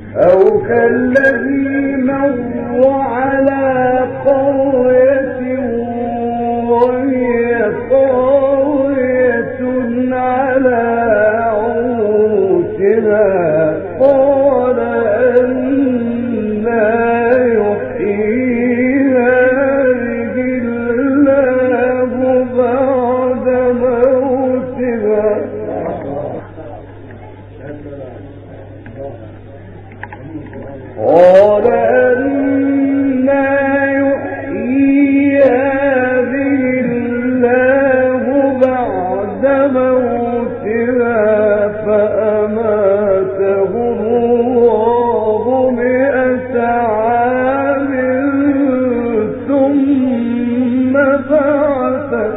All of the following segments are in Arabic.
أو كالذي مر على قرية وهي خاوية على عروشها قال أنى يحيي هذه الله بعد موتها قال أنى يحيي هذه الله بعد موتها فأماته الله 100 عام ثم بعثه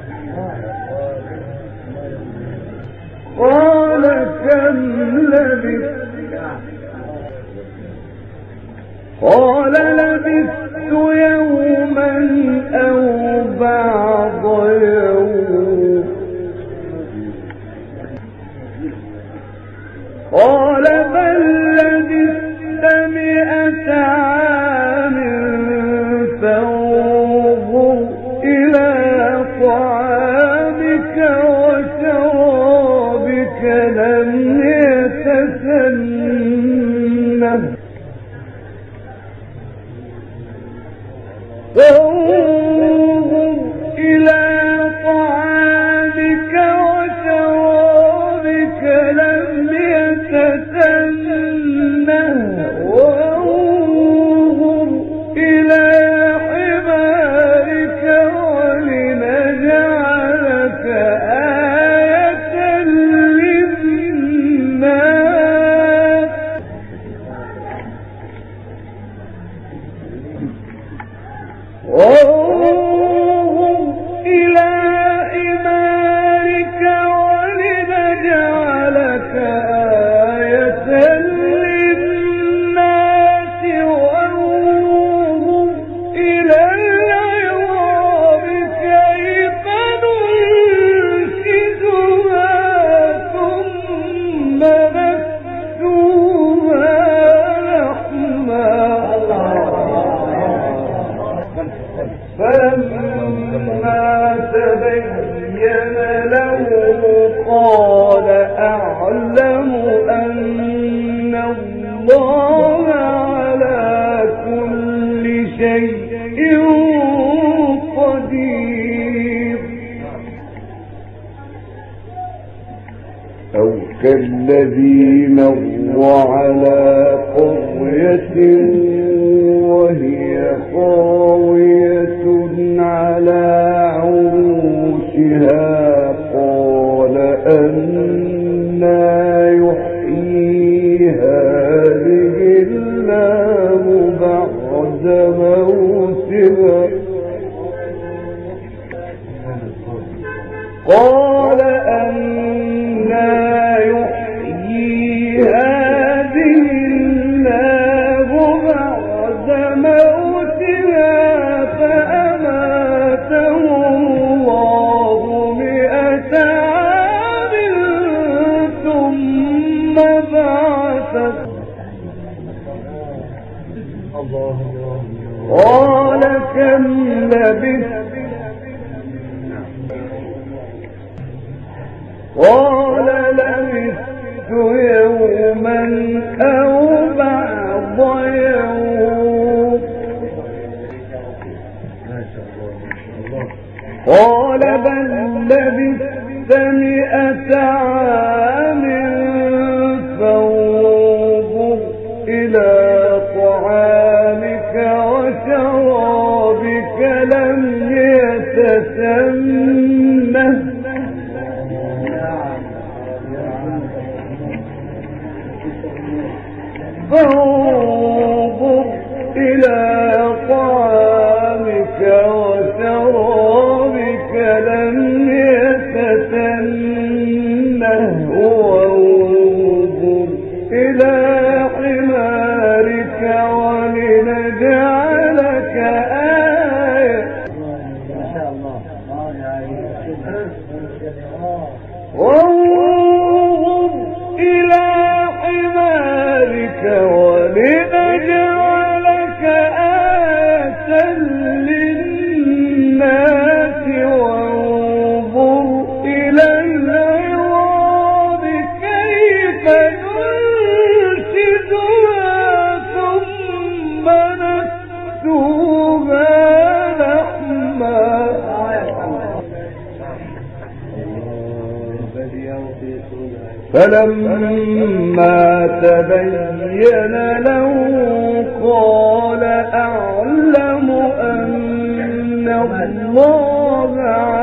قال كم لبثت قال لبثت يوما أو بعض يوم قال بل لبثت 100 عام فانظر إلى طعامك وشرابك لم يتسنه فانظر إلى طعامك وشرابك لم يتسنه وانظر إلى حمارك ولنجعلك آية للناس وانظر إلى حمارك ولنجعلك آية للناس وانظر إلى العظام كيف ننشزها ثم نكسوها لحما فلما تبين له قال أعلم أن الله على كل شيء قدير أو كالذي مر على قرية وهي خاوية على عروشها قال أنى يحيي هذه الله بعد موتها قال أنى يحيي هذه الله بعد موتها فأماته الله 100 عام ثم بعثه قال كم لبثت قال لبثت يوما أو بعض يوم قال بل لبثت 100 عام فانظر إلى طعامك وشرابك لم يتسنه فانظر إلى طعامك وشرابك لم يتسنه وانظر إلى حمارك ولنجعلك آية وانظر إلى حمارك فلما تبين له قال أعلم أن الله